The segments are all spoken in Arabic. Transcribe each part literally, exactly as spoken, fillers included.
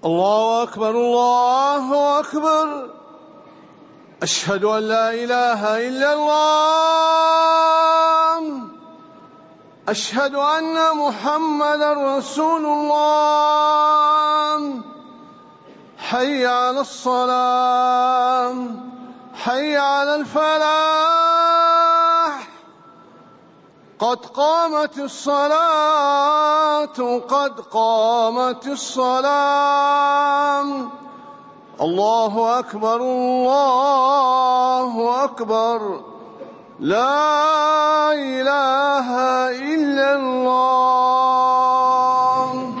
الله أكبر الله أكبر. أشهد أن لا إله إلا الله. أشهد أن محمدا رسول الله. حي على الصلاة، حي على الفلاح، قد قامت الصلاة، قد قامت الصلاة. الله أكبر الله أكبر. لا إله إلا الله.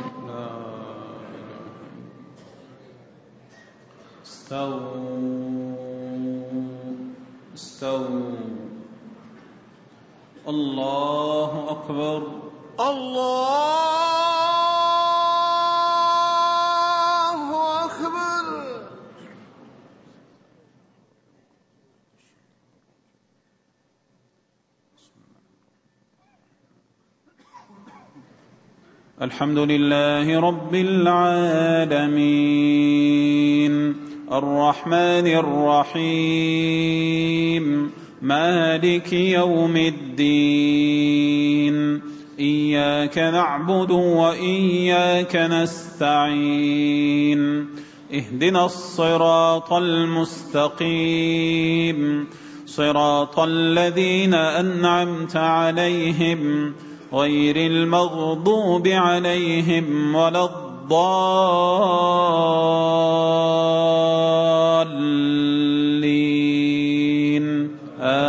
استووا استووا. الله أكبر الله أكبر. الحمد لله رب العالمين الرحمن الرحيم مالك يوم الدين إياك نعبد وإياك نستعين اهدنا الصراط المستقيم صراط الذين أنعمت عليهم غير المغضوب عليهم ولا الضالين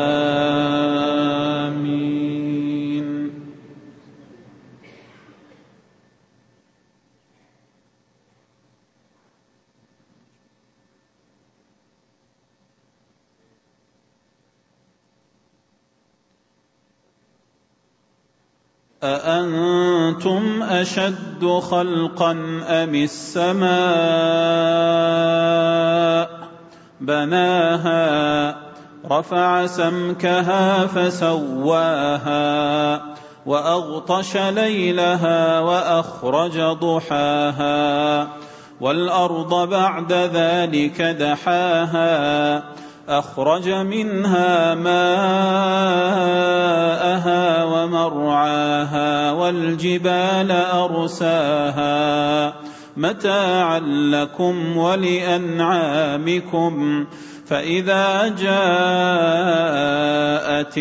آمين. أأنتم أشد خلقا أم السماء بناها رفع سمكها فسواها وأغطش ليلها وأخرج ضحاها والأرض بعد ذلك دحاها أخرج منها ماءها ومرعاها والجبال أرساها متاعا لكم ولأنعامكم فإذا جاءت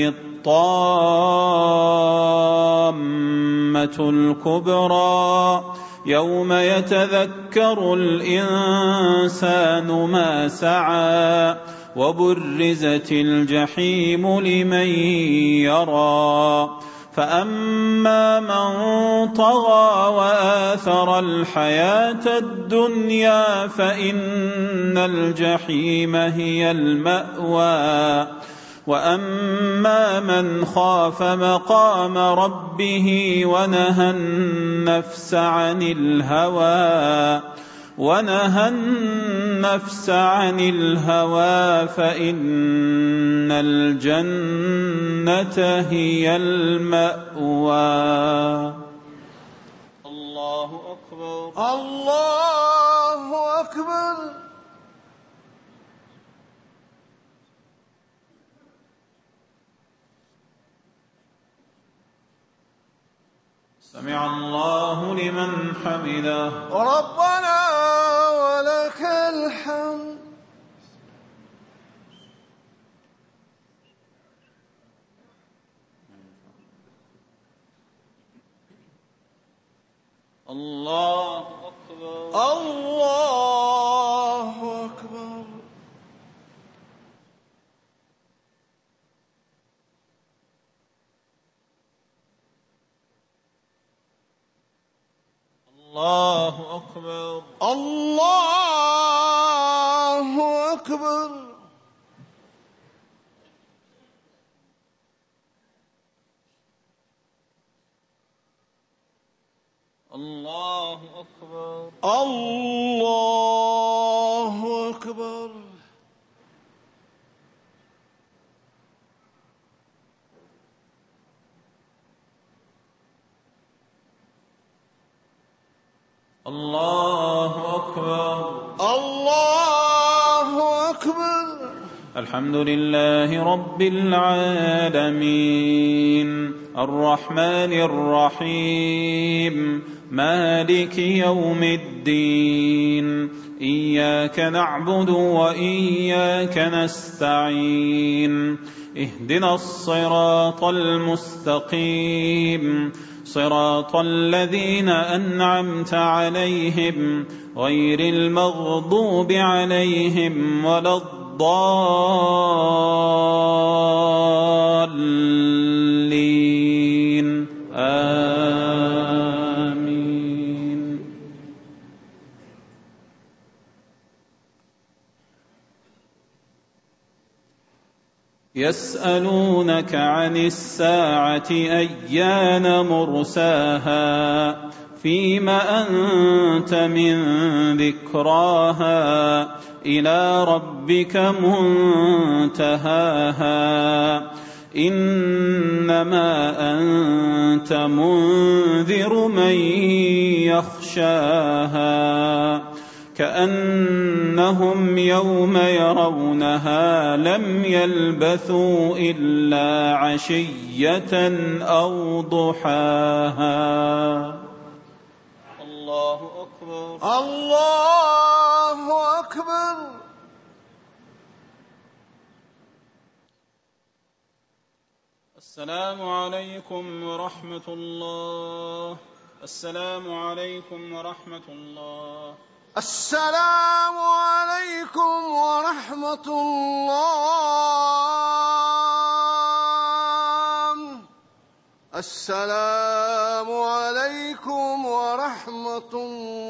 الطامة الكبرى يوم يتذكر الإنسان ما سعى وبرزت الجحيم لمن يرى فأما من طغى وآثر الحياة الدنيا فإن الجحيم هي المأوى وأما من خاف مقام ربه ونهى النفس عن الهوى ونهى النفس عن الهوى فإن الجنة هي المأوى. الله أكبر الله أكبر. سمع الله لمن حمده ربنا ولك الحمد. الله أكبر الله أكبر. الله أكبر الله أكبر. الله أكبر الله أكبر. الله أكبر أكبر. الله أكبر. الحمد لله رب العالمين الرحمن الرحيم مالك يوم الدين إياك نعبد وإياك نستعين اهدنا الصراط المستقيم صراط الذين أنعمت عليهم غير المغضوب عليهم ولا الضالين آمين. يسألونك عن الساعة أيان مرساها فيم أنت من ذكراها إلى ربك منتهاها إنما أنت منذر من يخشاها كأنهم يوم يرونها لم يلبثوا إلا عشية أو ضحاها. الله أكبر. الله أكبر. السلام عليكم ورحمة الله. السلام عليكم ورحمة الله. السلام عليكم ورحمة الله. السلام عليكم ورحمة الله.